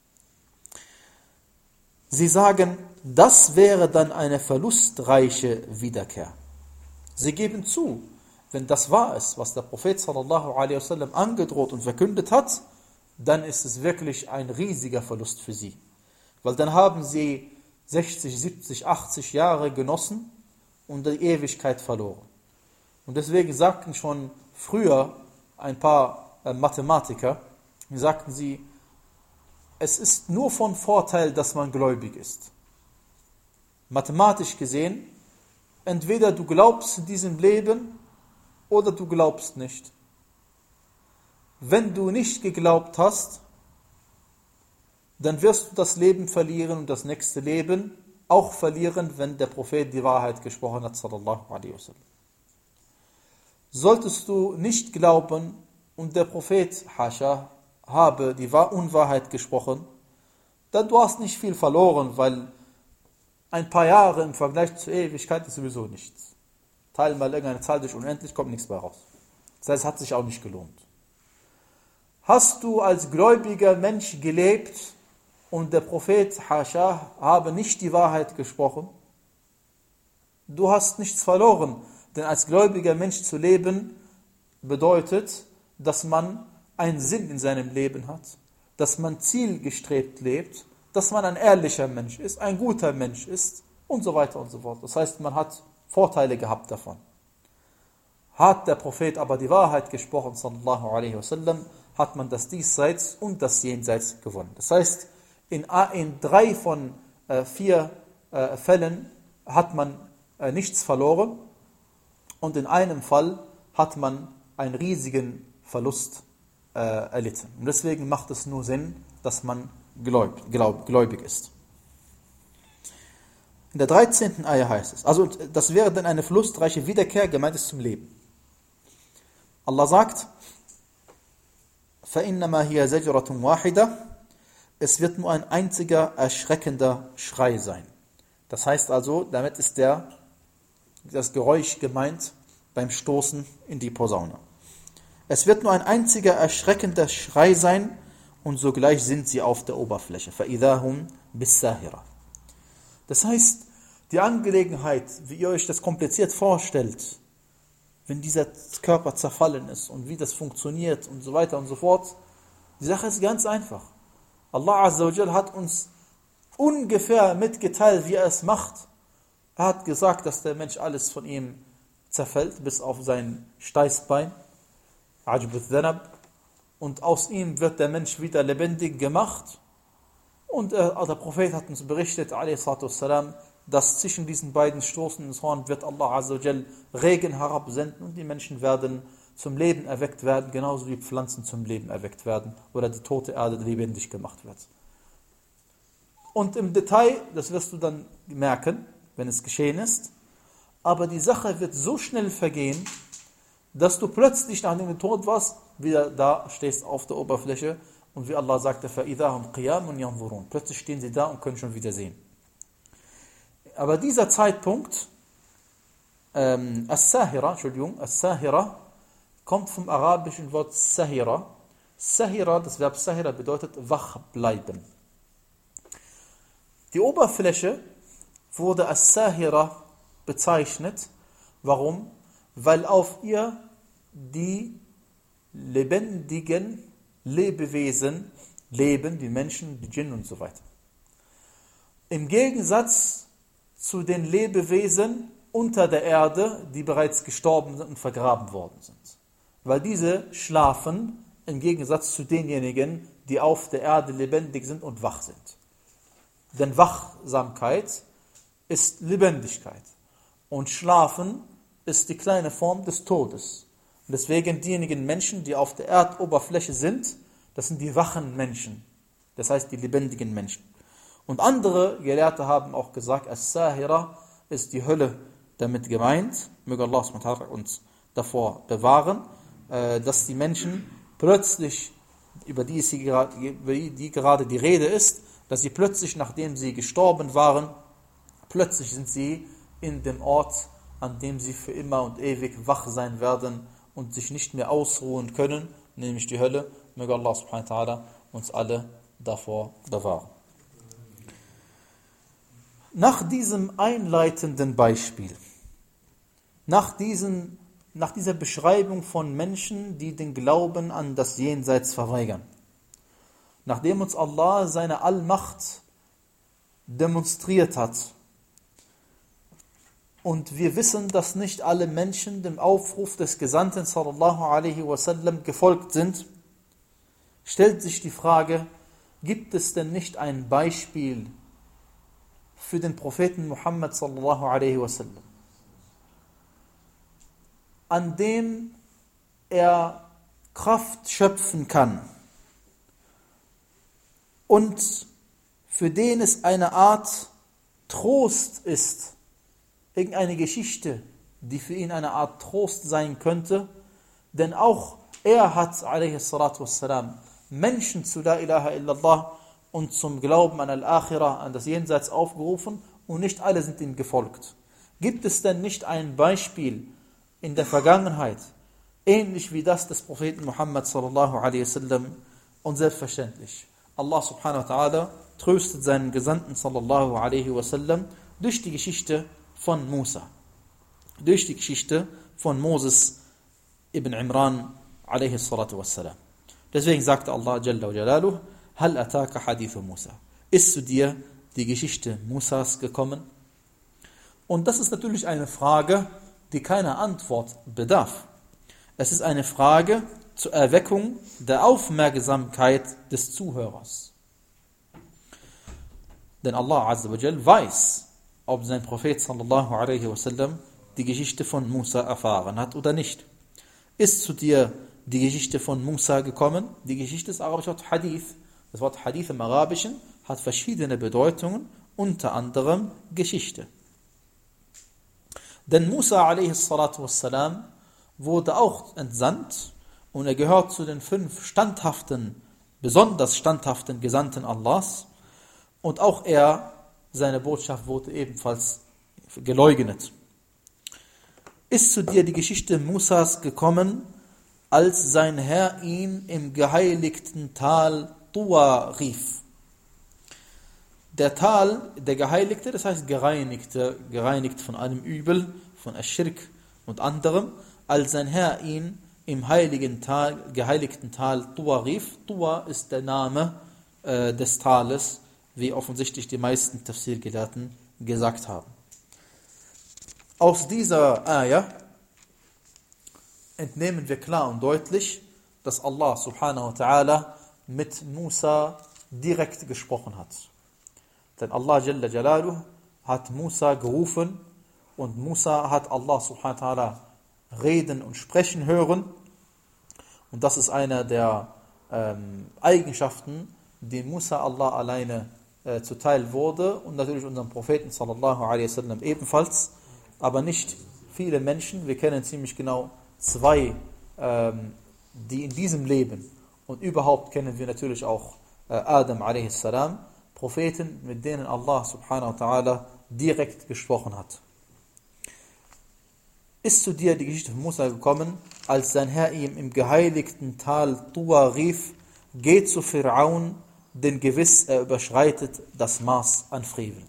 Sie sagen, das wäre dann eine verlustreiche Wiederkehr. Sie geben zu, wenn das wahr ist, was der Prophet sallallahu alaihi wasallam angedroht und verkündet hat, dann ist es wirklich ein riesiger Verlust für sie. Weil dann haben sie sechzig, siebzig, achtzig Jahre genossen und die Ewigkeit verloren. Und deswegen sagten schon früher ein paar äh, Mathematiker, sagten sie, es ist nur von Vorteil, dass man gläubig ist. Mathematisch gesehen, entweder du glaubst in diesem Leben oder du glaubst nicht. Wenn du nicht geglaubt hast, dann wirst du das Leben verlieren und das nächste Leben auch verlieren, wenn der Prophet die Wahrheit gesprochen hat, sallallahu alaihi wasallam. Solltest du nicht glauben und der Prophet, Hascha, habe die Unwahrheit gesprochen, dann du hast nicht viel verloren, weil ein paar Jahre im Vergleich zur Ewigkeit ist sowieso nichts. Teil mal irgendeine Zahl durch unendlich, kommt nichts mehr raus. Das heißt, es hat sich auch nicht gelohnt. Hast du als gläubiger Mensch gelebt und der Prophet, Hascha, habe nicht die Wahrheit gesprochen? Du hast nichts verloren, denn als gläubiger Mensch zu leben bedeutet, dass man einen Sinn in seinem Leben hat, dass man zielgestrebt lebt, dass man ein ehrlicher Mensch ist, ein guter Mensch ist und so weiter und so fort. Das heißt, man hat Vorteile gehabt davon. Hat der Prophet aber die Wahrheit gesprochen, sallallahu alaihi wasallam, hat man das Diesseits und das Jenseits gewonnen. Das heißt, in, in drei von äh, vier äh, Fällen hat man äh, nichts verloren und in einem Fall hat man einen riesigen Verlust äh, erlitten. Und deswegen macht es nur Sinn, dass man gläub, glaub, gläubig ist. In der dreizehnten Ayah heißt es, also das wäre dann eine verlustreiche Wiederkehr, gemeint ist zum Leben. Allah sagt, فَإِنَّمَا هِيَ زَجْرَةٌ وَاحِدَةٌ, es wird nur ein einziger erschreckender Schrei sein. Das heißt also, damit ist der, das Geräusch gemeint beim Stoßen in die Posaune. Es wird nur ein einziger erschreckender Schrei sein und sogleich sind sie auf der Oberfläche. فَإِذَا هُمْ بِالسَّاهِرَةِ. Das heißt, die Angelegenheit, wie ihr euch das kompliziert vorstellt, wenn dieser Körper zerfallen ist und wie das funktioniert und so weiter und so fort, die Sache ist ganz einfach. Allah Azza wa Jal hat uns ungefähr mitgeteilt, wie er es macht. Er hat gesagt, dass der Mensch alles von ihm zerfällt, bis auf sein Steißbein, Ajbuth Dhanab, und aus ihm wird der Mensch wieder lebendig gemacht. Und der Prophet hat uns berichtet, a.s., dass zwischen diesen beiden Stoßen ins Horn wird Allah Azza wa Jal Regen herabsenden und die Menschen werden zum Leben erweckt werden, genauso wie Pflanzen zum Leben erweckt werden oder die tote Erde lebendig gemacht wird. Und im Detail, das wirst du dann merken, wenn es geschehen ist, aber die Sache wird so schnell vergehen, dass du plötzlich, nachdem du tot warst, wieder da stehst auf der Oberfläche und wie Allah sagte, فَإِذَا هُمْ قِيَامٌ يَنْظُرُونَ. Plötzlich stehen sie da und können schon wieder sehen. Aber dieser Zeitpunkt, ähm, As-Sahira, Entschuldigung, As-Sahira, kommt vom arabischen Wort Sahira. Sahira, das Verb Sahira bedeutet wach bleiben. Die Oberfläche wurde als Sahira bezeichnet. Warum? Weil auf ihr die lebendigen Lebewesen leben, die Menschen, die Djinn und so weiter. Im Gegensatz zu den Lebewesen unter der Erde, die bereits gestorben sind und vergraben worden sind. Weil diese schlafen im Gegensatz zu denjenigen, die auf der Erde lebendig sind und wach sind. Denn Wachsamkeit ist Lebendigkeit und Schlafen ist die kleine Form des Todes. Und deswegen diejenigen Menschen, die auf der Erdoberfläche sind, das sind die wachen Menschen, das heißt die lebendigen Menschen. Und andere Gelehrte haben auch gesagt, As-Sahira ist die Hölle damit gemeint, möge Allah uns davor bewahren, dass die Menschen plötzlich, über die, es hier, über die gerade die Rede ist, dass sie plötzlich, nachdem sie gestorben waren, plötzlich sind sie in dem Ort, an dem sie für immer und ewig wach sein werden und sich nicht mehr ausruhen können, nämlich die Hölle. Möge Allah subhanahu wa ta'ala uns alle davor bewahren. Nach diesem einleitenden Beispiel, nach, diesen, nach dieser Beschreibung von Menschen, die den Glauben an das Jenseits verweigern, nachdem uns Allah seine Allmacht demonstriert hat und wir wissen, dass nicht alle Menschen dem Aufruf des Gesandten sallallahu alaihi wasallam gefolgt sind, stellt sich die Frage, gibt es denn nicht ein Beispiel für den Propheten Muhammad sallallahu alaihi wasallam, an dem er Kraft schöpfen kann und für den es eine Art Trost ist, irgendeine Geschichte, die für ihn eine Art Trost sein könnte, denn auch er hat, alaihi salatu wassalam, Menschen zu La ilaha illallah und zum Glauben an Al-Akhirah, an das Jenseits aufgerufen und nicht alle sind ihm gefolgt. Gibt es denn nicht ein Beispiel in der Vergangenheit, ähnlich wie das des Propheten Muhammad sallallahu alaihi wasallam? Und selbstverständlich, Allah subhanahu wa ta'ala tröstet seinen Gesandten sallallahu alaihi wasallam durch die Geschichte von Musa, durch die Geschichte von Moses ibn Imran alaihi salatu wassalam. Deswegen sagte Allah Jalla wa Jalaluh, Hal ataka hadithu Musa. Ist zu dir die Geschichte Musas gekommen? Und das ist natürlich eine Frage, die keiner Antwort bedarf. Es ist eine Frage zur Erweckung der Aufmerksamkeit des Zuhörers. Denn Allah Azza wa Jal weiß, ob sein Prophet sallallahu alaihi wasallam die Geschichte von Musa erfahren hat oder nicht. Ist zu dir die Geschichte von Musa gekommen? Die Geschichte ist arabisch Wort Hadith. Das Wort Hadith im Arabischen hat verschiedene Bedeutungen, unter anderem Geschichte. Denn Musa alaihi salatu wassalam wurde auch entsandt und er gehört zu den fünf standhaften, besonders standhaften Gesandten Allahs. Und auch er, seine Botschaft wurde ebenfalls geleugnet. Ist zu dir die Geschichte Musas gekommen, als sein Herr ihn im geheiligten Tal Tuwa rief. Der Tal, der Geheiligte, das heißt gereinigte, gereinigt von allem Übel, von Aschirk und anderem, als sein Herr ihn im heiligen Tal, geheiligten Tal Tuwa rief. Tuwa ist der Name äh, des Tales, wie offensichtlich die meisten Tafsir-Gelehrten gesagt haben. Aus dieser Ayah entnehmen wir klar und deutlich, dass Allah subhanahu wa ta'ala mit Musa direkt gesprochen hat. Denn Allah Jalla Jalaluh hat Musa gerufen und Musa hat Allah subhanahu wa ta'ala reden und sprechen hören. Und das ist eine der ähm, Eigenschaften, die Musa Allah alleine äh, zuteil wurde und natürlich unserem Propheten sallallahu alaihi wasallam ebenfalls, aber nicht viele Menschen. Wir kennen ziemlich genau zwei, ähm, die in diesem Leben und überhaupt kennen wir natürlich auch äh, Adam alaihi salam, Propheten, mit denen Allah subhanahu wa ta'ala direkt gesprochen hat. Ist zu dir die Geschichte von Musa gekommen, als sein Herr ihm im geheiligten Tal Tuwa rief, geh zu Fir'aun, denn gewiss er überschreitet das Maß an Frevel.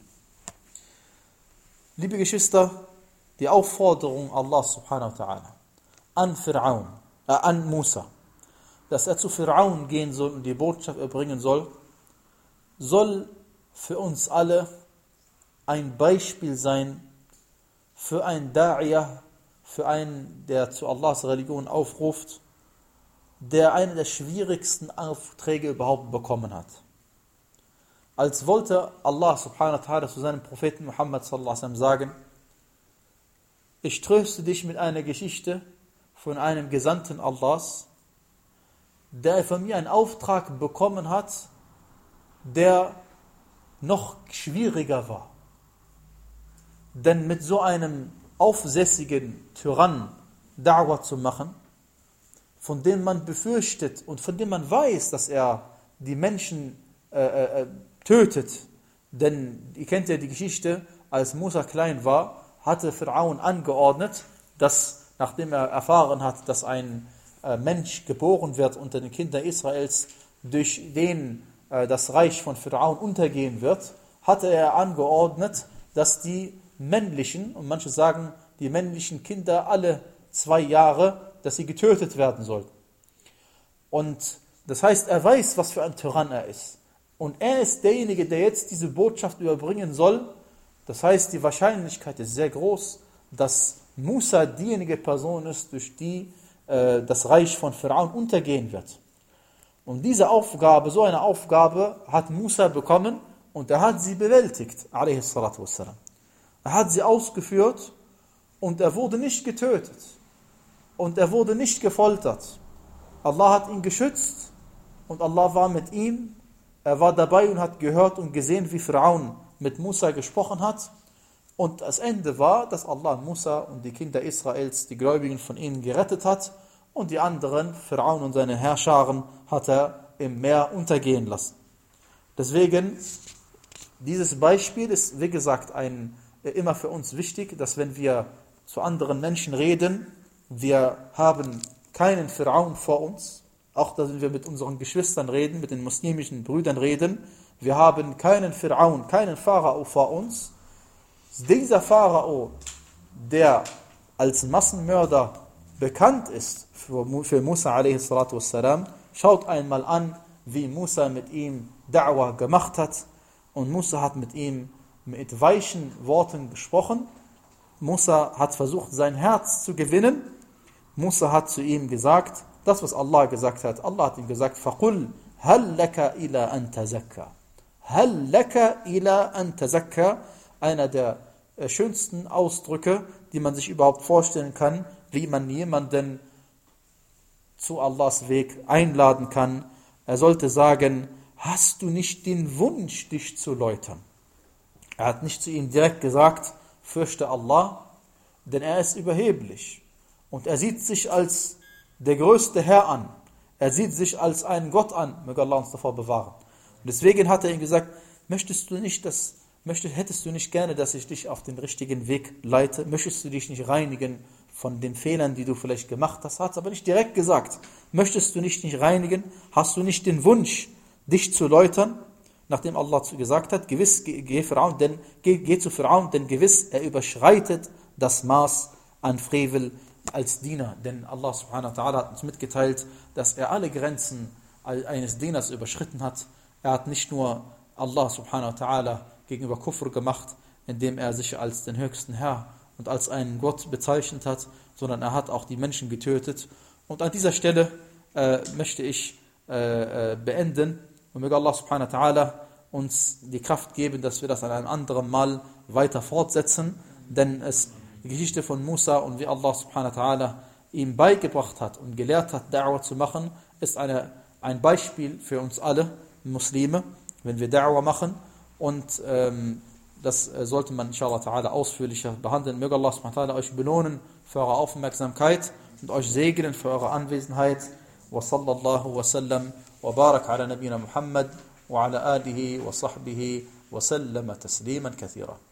Liebe Geschwister, die Aufforderung Allah subhanahu wa ta'ala an Fir'aun, äh, an Musa, dass er zu Fir'aun gehen soll und die Botschaft erbringen soll, soll für uns alle ein Beispiel sein, für einen Da'iyah, für einen, der zu Allahs Religion aufruft, der einen der schwierigsten Aufträge überhaupt bekommen hat. Als wollte Allah subhanahu wa ta'ala zu seinem Propheten Muhammad sallallahu alaihi wasallam sagen, ich tröste dich mit einer Geschichte von einem Gesandten Allahs, der von mir einen Auftrag bekommen hat, der noch schwieriger war. Denn mit so einem aufsässigen Tyrann Da'wah zu machen, von dem man befürchtet und von dem man weiß, dass er die Menschen äh, äh, tötet. Denn ihr kennt ja die Geschichte, als Musa klein war, hatte Fir'aun angeordnet, dass nachdem er erfahren hat, dass ein äh, Mensch geboren wird unter den Kindern Israels, durch den äh, das Reich von Fir'aun untergehen wird, hatte er angeordnet, dass die männlichen, und manche sagen, die männlichen Kinder alle zwei Jahre, dass sie getötet werden sollten. Und das heißt, er weiß, was für ein Tyrann er ist. Und er ist derjenige, der jetzt diese Botschaft überbringen soll. Das heißt, die Wahrscheinlichkeit ist sehr groß, dass Musa diejenige Person ist, durch die äh, das Reich von Fir'aun untergehen wird. Und diese Aufgabe, so eine Aufgabe hat Musa bekommen und er hat sie bewältigt, alaihi salatu wassalam. Er hat sie ausgeführt und er wurde nicht getötet und er wurde nicht gefoltert. Allah hat ihn geschützt und Allah war mit ihm Er war dabei und hat gehört und gesehen, wie Pharaon mit Musa gesprochen hat. Und das Ende war, dass Allah Musa und die Kinder Israels, die Gläubigen von ihnen, gerettet hat. Und die anderen, Pharaon und seine Herrscharen, hat er im Meer untergehen lassen. Deswegen, dieses Beispiel ist, wie gesagt, ein, immer für uns wichtig, dass wenn wir zu anderen Menschen reden, wir haben keinen Pharaon vor uns, auch wenn wir mit unseren Geschwistern reden, mit den muslimischen Brüdern reden, wir haben keinen Pharaon, keinen Pharao vor uns. Dieser Pharao, der als Massenmörder bekannt ist für, für Musa a s. Schaut einmal an, wie Musa mit ihm Da'wah gemacht hat. Und Musa hat mit ihm mit weichen Worten gesprochen. Musa hat versucht, sein Herz zu gewinnen. Musa hat zu ihm gesagt, das, was Allah gesagt hat. Allah hat ihm gesagt, فَقُلْ هَلْ لَكَ إِلَىٰ أَن تَزَكَّى هَلْ لَكَ إِلَىٰ أَن تَزَكَّى Einer der schönsten Ausdrücke, die man sich überhaupt vorstellen kann, wie man jemanden zu Allahs Weg einladen kann. Er sollte sagen, hast du nicht den Wunsch, dich zu läutern? Er hat nicht zu ihm direkt gesagt, fürchte Allah, denn er ist überheblich. Und er sieht sich als der größte Herr an. Er sieht sich als einen Gott an. Möge Allah uns davor bewahren. Und deswegen hat er ihm gesagt, möchtest du nicht, dass, möchtest, hättest du nicht gerne, dass ich dich auf den richtigen Weg leite? Möchtest du dich nicht reinigen von den Fehlern, die du vielleicht gemacht hast? Hat es aber nicht direkt gesagt. Möchtest du dich nicht reinigen? Hast du nicht den Wunsch, dich zu läutern? Nachdem Allah gesagt hat, gewiss, geh, geh, Pharaon, denn, geh, geh zu Pharaon, denn gewiss, er überschreitet das Maß an Frevel als Diener. Denn Allah subhanahu wa ta'ala hat uns mitgeteilt, dass er alle Grenzen eines Dieners überschritten hat. Er hat nicht nur Allah subhanahu wa ta'ala gegenüber Kufr gemacht, indem er sich als den höchsten Herr und als einen Gott bezeichnet hat, sondern er hat auch die Menschen getötet. Und an dieser Stelle äh, möchte ich äh, beenden. Und möge Allah subhanahu wa ta'ala uns die Kraft geben, dass wir das an einem anderen Mal weiter fortsetzen. Denn es, die Geschichte von Musa und wie Allah subhanahu wa ta'ala ihm beigebracht hat und gelehrt hat, Da'wah zu machen, ist eine, ein Beispiel für uns alle Muslime, wenn wir Da'wah machen. Und ähm, das äh, sollte man inshallah ta'ala ausführlicher behandeln. Möge Allah subhanahu wa ta'ala euch belohnen für eure Aufmerksamkeit und euch segnen für eure Anwesenheit. Wa sallallahu wa sallam wa barak ala nabina Muhammad wa ala alihi wa sahbihi wa sallama tasliman kathira.